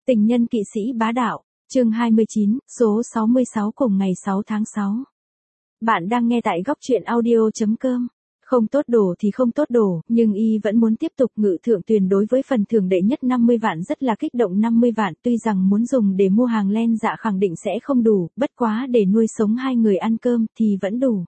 Tình nhân kỵ sĩ bá đạo, chương 29, số 66 cùng ngày 6 tháng 6. Bạn đang nghe tại góc truyện audio.com. Không tốt đổ thì không tốt đổ, nhưng y vẫn muốn tiếp tục. Ngự Thượng Tuyền đối với phần thưởng đệ nhất 50 vạn rất là kích động. 50 vạn tuy rằng muốn dùng để mua hàng len dạ khẳng định sẽ không đủ, bất quá để nuôi sống hai người ăn cơm thì vẫn đủ.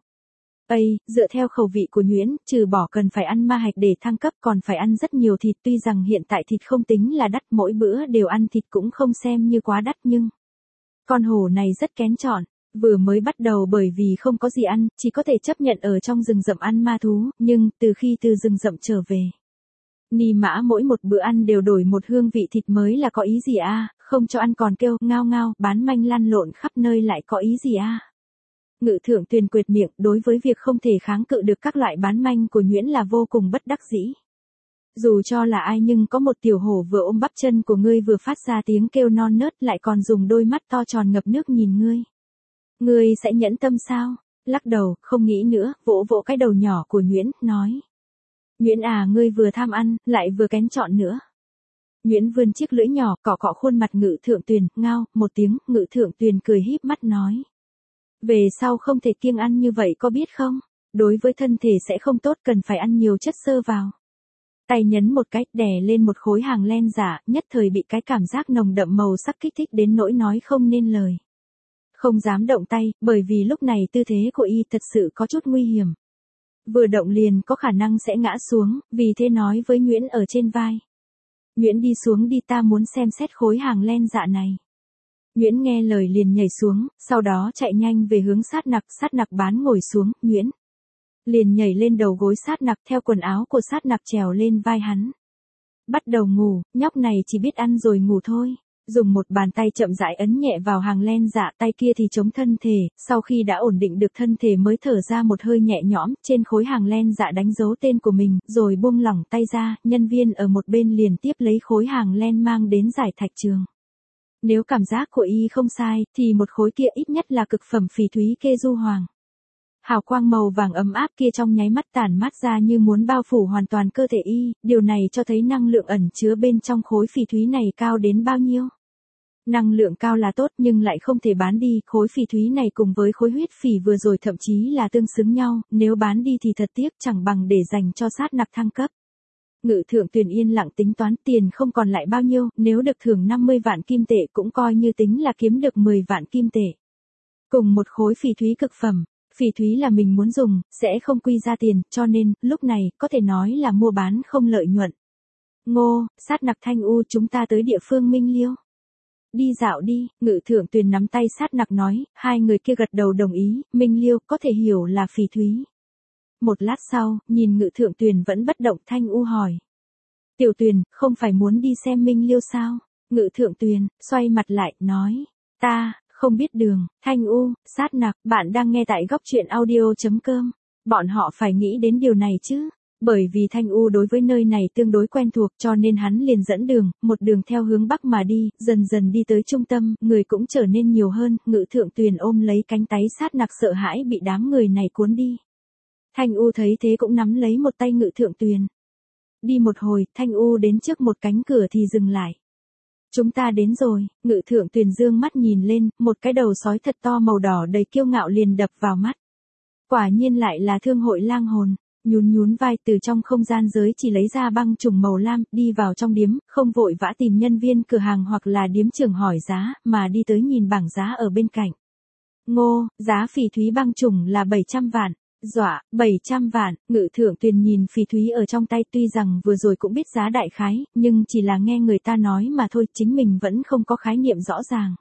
Dựa theo khẩu vị của Nhuyễn, trừ bỏ cần phải ăn ma hạch để thăng cấp còn phải ăn rất nhiều thịt. Tuy rằng hiện tại thịt không tính là đắt, mỗi bữa đều ăn thịt cũng không xem như quá đắt, nhưng con hổ này rất kén chọn. Vừa mới bắt đầu bởi vì không có gì ăn, chỉ có thể chấp nhận ở trong rừng rậm ăn ma thú, nhưng từ khi từ rừng rậm trở về, Ni Mã mỗi một bữa ăn đều đổi một hương vị thịt mới là có ý gì a? Không cho ăn còn kêu ngao ngao, bán manh lăn lộn khắp nơi lại có ý gì a? Ngự Thượng Tuyền quệt miệng, đối với việc không thể kháng cự được các loại bán manh của Nhuyễn là vô cùng bất đắc dĩ. Dù cho là ai nhưng có một tiểu hổ vừa ôm bắp chân của ngươi vừa phát ra tiếng kêu non nớt lại còn dùng đôi mắt to tròn ngập nước nhìn ngươi. Ngươi sẽ nhẫn tâm sao? Lắc đầu, không nghĩ nữa, vỗ vỗ cái đầu nhỏ của Nhuyễn, nói. Nhuyễn à, ngươi vừa tham ăn, lại vừa kén chọn nữa. Nhuyễn vươn chiếc lưỡi nhỏ, cọ cọ khuôn mặt Ngự Thượng Tuyền, ngao, một tiếng. Ngự Thượng Tuyền cười híp mắt nói. Về sau không thể kiêng ăn như vậy có biết không? Đối với thân thể sẽ không tốt, cần phải ăn nhiều chất xơ vào. Tay nhấn một cái, đè lên một khối hàng len giả, nhất thời bị cái cảm giác nồng đậm màu sắc kích thích đến nỗi nói không nên lời. Không dám động tay, bởi vì lúc này tư thế của y thật sự có chút nguy hiểm. Vừa động liền có khả năng sẽ ngã xuống, vì thế nói với Nhuyễn ở trên vai. Nhuyễn đi xuống đi, ta muốn xem xét khối hàng len dạ này. Nhuyễn nghe lời liền nhảy xuống, sau đó chạy nhanh về hướng sát nặc bán ngồi xuống. Nhuyễn liền nhảy lên đầu gối sát nặc, theo quần áo của sát nặc trèo lên vai hắn. Bắt đầu ngủ, nhóc này chỉ biết ăn rồi ngủ thôi. Dùng một bàn tay chậm rãi ấn nhẹ vào hàng len dạ, tay kia thì chống thân thể, sau khi đã ổn định được thân thể mới thở ra một hơi nhẹ nhõm, trên khối hàng len dạ đánh dấu tên của mình, rồi buông lỏng tay ra, nhân viên ở một bên liền tiếp lấy khối hàng len mang đến giải thạch trường. Nếu cảm giác của y không sai, thì một khối kia ít nhất là cực phẩm phỉ thúy kê du hoàng. Hào quang màu vàng ấm áp kia trong nháy mắt tản mát ra như muốn bao phủ hoàn toàn cơ thể y, điều này cho thấy năng lượng ẩn chứa bên trong khối phỉ thúy này cao đến bao nhiêu. Năng lượng cao là tốt nhưng lại không thể bán đi, khối phỉ thúy này cùng với khối huyết phỉ vừa rồi thậm chí là tương xứng nhau, nếu bán đi thì thật tiếc, chẳng bằng để dành cho sát nặc thăng cấp. Ngự Thượng Tuyền yên lặng tính toán tiền không còn lại bao nhiêu, nếu được thưởng 50 vạn kim tệ cũng coi như tính là kiếm được 10 vạn kim tệ. Cùng một khối phỉ thúy cực phẩm, phỉ thúy là mình muốn dùng, sẽ không quy ra tiền, cho nên, lúc này, có thể nói là mua bán không lợi nhuận. Ngô, sát nặc Thanh U, chúng ta tới địa phương Minh Liêu. Đi dạo đi, Ngự Thượng Tuyền nắm tay sát nặc nói, hai người kia gật đầu đồng ý, Minh Liêu có thể hiểu là phỉ thúy. Một lát sau, nhìn Ngự Thượng Tuyền vẫn bất động, Thanh U hỏi. Tiểu Tuyền, không phải muốn đi xem Minh Liêu sao? Ngự Thượng Tuyền, xoay mặt lại, nói. Ta, không biết đường. Thanh U, sát nặc, bạn đang nghe tại góc truyện audio.com. Bọn họ phải nghĩ đến điều này chứ. Bởi vì Thanh U đối với nơi này tương đối quen thuộc cho nên hắn liền dẫn đường, một đường theo hướng bắc mà đi, dần dần đi tới trung tâm, người cũng trở nên nhiều hơn. Ngự Thượng Tuyền ôm lấy cánh tay sát nặc sợ hãi bị đám người này cuốn đi. Thanh U thấy thế cũng nắm lấy một tay Ngự Thượng Tuyền. Đi một hồi, Thanh U đến trước một cánh cửa thì dừng lại. Chúng ta đến rồi. Ngự Thượng Tuyền dương mắt nhìn lên, một cái đầu sói thật to màu đỏ đầy kiêu ngạo liền đập vào mắt. Quả nhiên lại là Thương hội Lang Hồn. Nhún vai, từ trong không gian giới chỉ lấy ra băng trùng màu lam, đi vào trong điếm, không vội vã tìm nhân viên cửa hàng hoặc là điếm trưởng hỏi giá, mà đi tới nhìn bảng giá ở bên cạnh. Ngô, giá phỉ thúy băng trùng là 700 vạn. Dọa, 700 vạn, Ngự Thượng Tuyền nhìn phỉ thúy ở trong tay, tuy rằng vừa rồi cũng biết giá đại khái, nhưng chỉ là nghe người ta nói mà thôi, chính mình vẫn không có khái niệm rõ ràng.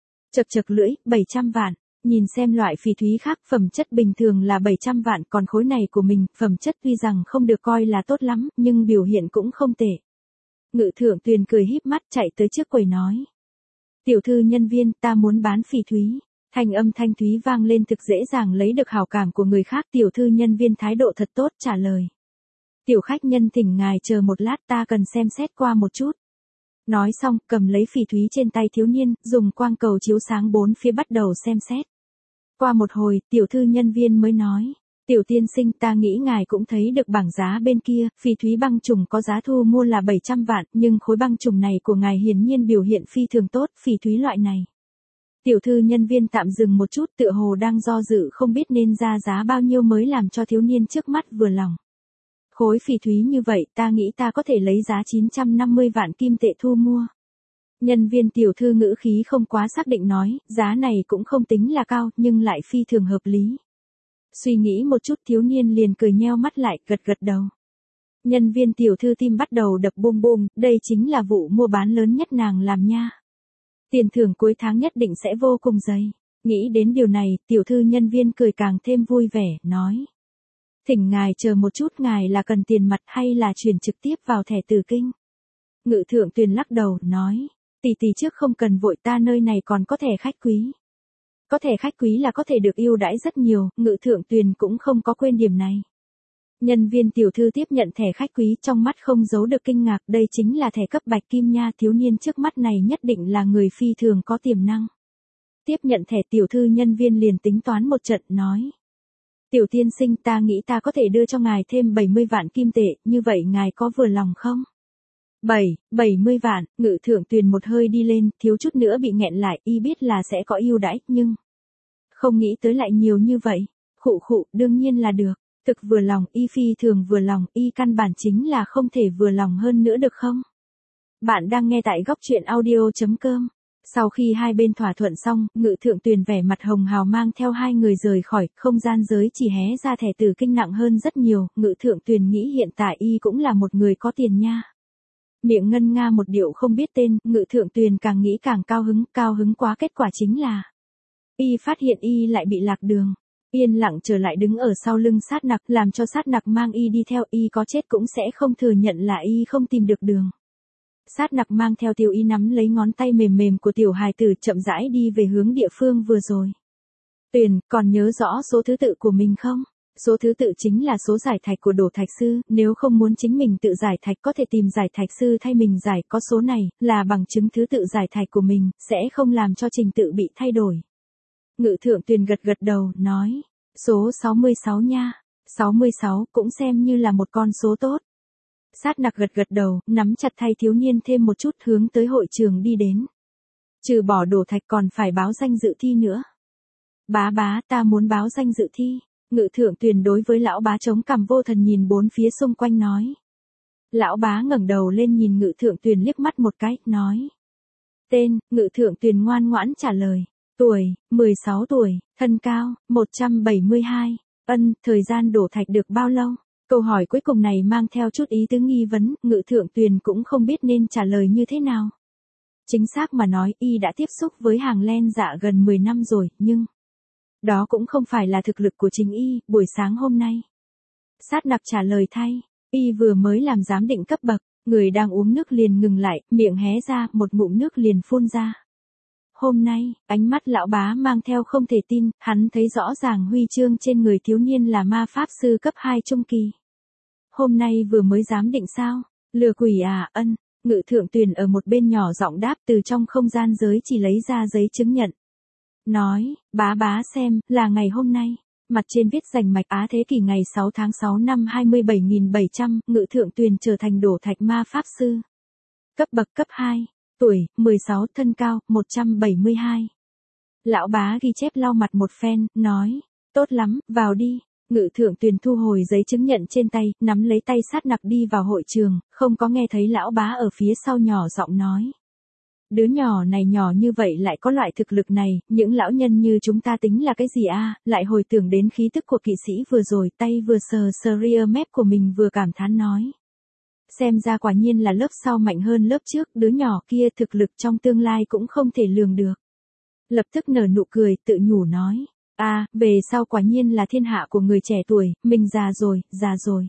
Chật lưỡi, 700 vạn. Nhìn xem loại phỉ thúy khác, phẩm chất bình thường là 700 vạn, còn khối này của mình, phẩm chất tuy rằng không được coi là tốt lắm, nhưng biểu hiện cũng không tệ. Ngự Thượng Tuyền cười híp mắt chạy tới trước quầy nói. Tiểu thư nhân viên, ta muốn bán phỉ thúy. Thanh âm thanh thúy vang lên, thực dễ dàng lấy được hảo cảm của người khác. Tiểu thư nhân viên thái độ thật tốt trả lời. Tiểu khách nhân thỉnh ngài chờ một lát, ta cần xem xét qua một chút. Nói xong, cầm lấy phỉ thúy trên tay thiếu niên, dùng quang cầu chiếu sáng bốn phía bắt đầu xem xét. Qua một hồi, tiểu thư nhân viên mới nói. Tiểu tiên sinh, ta nghĩ ngài cũng thấy được bảng giá bên kia, phỉ thúy băng trùng có giá thu mua là 700 vạn, nhưng khối băng trùng này của ngài hiển nhiên biểu hiện phi thường tốt, phỉ thúy loại này. Tiểu thư nhân viên tạm dừng một chút, tựa hồ đang do dự không biết nên ra giá bao nhiêu mới làm cho thiếu niên trước mắt vừa lòng. Khối phỉ thúy như vậy, ta nghĩ ta có thể lấy giá 950 vạn kim tệ thu mua. Nhân viên tiểu thư ngữ khí không quá xác định nói, giá này cũng không tính là cao, nhưng lại phi thường hợp lý. Suy nghĩ một chút, thiếu niên liền cười nheo mắt lại, gật gật đầu. Nhân viên tiểu thư tim bắt đầu đập bum bum, đây chính là vụ mua bán lớn nhất nàng làm nha. Tiền thưởng cuối tháng nhất định sẽ vô cùng dày. Nghĩ đến điều này, tiểu thư nhân viên cười càng thêm vui vẻ, nói. Thỉnh ngài chờ một chút, ngài là cần tiền mặt hay là chuyển trực tiếp vào thẻ Tử Kinh? Ngự thượng Tuyền lắc đầu, nói. Tỷ trước không cần vội, ta nơi này còn có thẻ khách quý. Có thẻ khách quý là có thể được ưu đãi rất nhiều, Ngự thượng Tuyền cũng không có quên điểm này. Nhân viên tiểu thư tiếp nhận thẻ khách quý, trong mắt không giấu được kinh ngạc, đây chính là thẻ cấp bạch kim nha, thiếu niên trước mắt này nhất định là người phi thường có tiềm năng. Tiếp nhận thẻ, tiểu thư nhân viên liền tính toán một trận, nói. Tiểu tiên sinh, ta nghĩ ta có thể đưa cho ngài thêm 70 vạn kim tệ, như vậy ngài có vừa lòng không? 70 vạn, Ngự thượng Tuyền một hơi đi lên, thiếu chút nữa bị nghẹn lại, y biết là sẽ có ưu đãi, nhưng không nghĩ tới lại nhiều như vậy. Khụ, đương nhiên là được. Thực vừa lòng, y phi thường vừa lòng, y căn bản chính là không thể vừa lòng hơn nữa được không? Bạn đang nghe tại góc truyện audio.com. Sau khi hai bên thỏa thuận xong, Ngự thượng Tuyền vẻ mặt hồng hào mang theo hai người rời khỏi, không gian giới chỉ hé ra thẻ Tử Kinh nặng hơn rất nhiều, Ngự thượng Tuyền nghĩ hiện tại y cũng là một người có tiền nha. Miệng ngân nga một điệu không biết tên, Ngự thượng Tuyền càng nghĩ càng cao hứng quá, kết quả chính là y phát hiện y lại bị lạc đường. Yên lặng trở lại đứng ở sau lưng Sát Nặc, làm cho Sát Nặc mang y đi theo, y có chết cũng sẽ không thừa nhận là y không tìm được đường. Sát Nặc mang theo Tiểu Y nắm lấy ngón tay mềm mềm của tiểu hài tử, chậm rãi đi về hướng địa phương vừa rồi. Tuyền, còn nhớ rõ số thứ tự của mình không? Số thứ tự chính là số giải thạch của Đổ Thạch Sư, nếu không muốn chính mình tự giải thạch có thể tìm giải thạch sư thay mình giải, có số này, là bằng chứng thứ tự giải thạch của mình, sẽ không làm cho trình tự bị thay đổi. Ngự thượng Tuyền gật đầu, nói, số 66 nha, 66 cũng xem như là một con số tốt. Sát Nặc gật đầu, nắm chặt tay thiếu niên thêm một chút, hướng tới hội trường đi đến. Trừ bỏ đổ thạch còn phải báo danh dự thi nữa. Bá, ta muốn báo danh dự thi. Ngự thượng Tuyền đối với lão bá chống cằm vô thần nhìn bốn phía xung quanh nói. Lão bá ngẩng đầu lên nhìn Ngự thượng Tuyền liếc mắt một cái, nói. Tên, Ngự thượng Tuyền ngoan ngoãn trả lời. Tuổi, 16 tuổi, thân cao, 172. Thời gian đổ thạch được bao lâu? Câu hỏi cuối cùng này mang theo chút ý tứ nghi vấn, Ngự thượng Tuyền cũng không biết nên trả lời như thế nào. Chính xác mà nói, y đã tiếp xúc với hàng len dạ gần 10 năm rồi, nhưng đó cũng không phải là thực lực của chính y, buổi sáng hôm nay. Sát Nặc trả lời thay, y vừa mới làm giám định cấp bậc, người đang uống nước liền ngừng lại, miệng hé ra, một ngụm nước liền phun ra. Hôm nay, ánh mắt lão bá mang theo không thể tin, hắn thấy rõ ràng huy chương trên người thiếu niên là ma pháp sư cấp 2 trung kỳ. Hôm nay vừa mới giám định sao? Lừa quỷ à? Ngự thượng Tuyền ở một bên nhỏ giọng đáp, từ trong không gian giới chỉ lấy ra giấy chứng nhận. Nói, bá xem, là ngày hôm nay. Mặt trên viết rành mạch Á thế kỷ ngày 6 tháng 6 năm 27.700, Ngự thượng Tuyền trở thành đổ thạch ma pháp sư. Cấp bậc cấp 2. Tuổi, 16, thân cao, 172. Lão bá ghi chép lau mặt một phen, nói, tốt lắm, vào đi. Ngự thượng Tuyền thu hồi giấy chứng nhận trên tay, nắm lấy tay Sát Nặc đi vào hội trường, không có nghe thấy lão bá ở phía sau nhỏ giọng nói. Đứa nhỏ này nhỏ như vậy lại có loại thực lực này, những lão nhân như chúng ta tính là cái gì a? Lại hồi tưởng đến khí tức của kỵ sĩ vừa rồi, tay vừa sờ rear mép của mình vừa cảm thán nói. Xem ra quả nhiên là lớp sau mạnh hơn lớp trước, đứa nhỏ kia thực lực trong tương lai cũng không thể lường được. Lập tức nở nụ cười, tự nhủ nói. Về sau quả nhiên là thiên hạ của người trẻ tuổi, mình già rồi.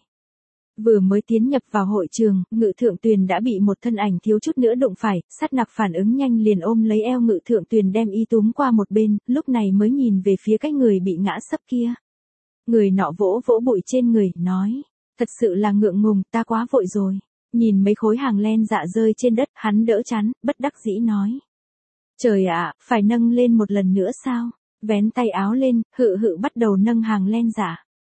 Vừa mới tiến nhập vào hội trường, Ngự thượng Tuyền đã bị một thân ảnh thiếu chút nữa đụng phải, Sát Nặc phản ứng nhanh liền ôm lấy eo Ngự thượng Tuyền đem y túm qua một bên, lúc này mới nhìn về phía cái người bị ngã sấp kia. Người nọ vỗ bụi trên người, nói, thật sự là ngượng ngùng, ta quá vội rồi. Nhìn mấy khối hàng len dạ rơi trên đất, hắn đỡ chán, bất đắc dĩ nói. Trời ạ, phải nâng lên một lần nữa sao? Vén tay áo lên, hự bắt đầu nâng hàng len dạ.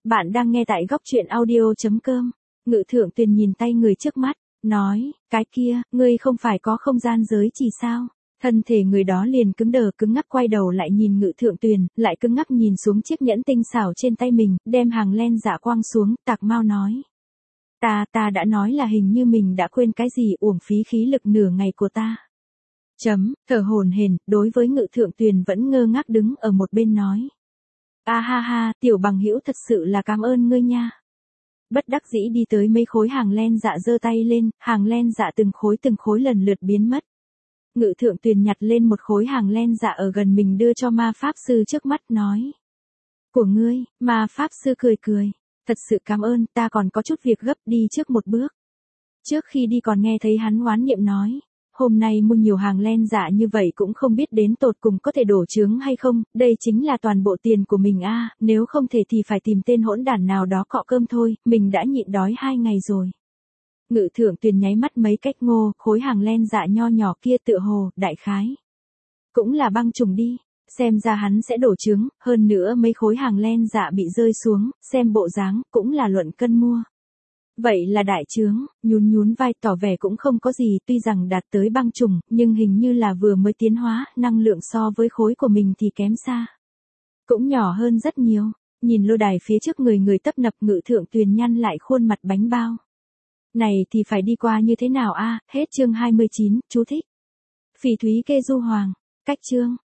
Bạn đang nghe tại góc chuyện audio.com. Ngự thượng tuyền nhìn tay người trước mắt, nói, cái kia, ngươi không phải có không gian giới chỉ sao? Thân thể người đó liền cứng đờ cứng ngắc quay đầu lại nhìn Ngự thượng tuyền, lại cứng ngắc nhìn xuống chiếc nhẫn tinh xảo trên tay mình, đem hàng len dạ quang xuống, Tạc Mao nói. Ta đã nói là hình như mình đã quên cái gì, uổng phí khí lực nửa ngày của ta. Thở hổn hển, đối với Ngự thượng tuyền vẫn ngơ ngác đứng ở một bên nói. A ha ha, tiểu bằng hữu thật sự là cảm ơn ngươi nha. Bất đắc dĩ đi tới mấy khối hàng len dạ giơ tay lên, hàng len dạ từng khối lần lượt biến mất. Ngự thượng tuyền nhặt lên một khối hàng len dạ ở gần mình đưa cho ma pháp sư trước mắt nói. Của ngươi, ma pháp sư cười cười. Thật sự cảm ơn, ta còn có chút việc gấp, đi trước một bước. Trước khi đi còn nghe thấy hắn oán niệm nói. Hôm nay mua nhiều hàng len dạ như vậy cũng không biết đến tột cùng có thể đổ chướng hay không, đây chính là toàn bộ tiền của mình a, nếu không thể thì phải tìm tên hỗn đản nào đó cọ cơm thôi, mình đã nhịn đói 2 ngày rồi. Ngự thượng tuyền nháy mắt mấy cách ngô, khối hàng len dạ nho nhỏ kia tựa hồ, đại khái. Cũng là băng trùng đi, xem ra hắn sẽ đổ trứng, hơn nữa mấy khối hàng len dạ bị rơi xuống, xem bộ dáng, cũng là luận cân mua. Vậy là đại trướng, nhún vai tỏ vẻ cũng không có gì, tuy rằng đạt tới băng trùng, nhưng hình như là vừa mới tiến hóa, năng lượng so với khối của mình thì kém xa. Cũng nhỏ hơn rất nhiều, nhìn lô đài phía trước người tấp nập, Ngự thượng tuyền nhăn lại khuôn mặt bánh bao. Này thì phải đi qua như thế nào a? Hết chương 29, chú thích. Phỉ thúy kê du hoàng, cách chương.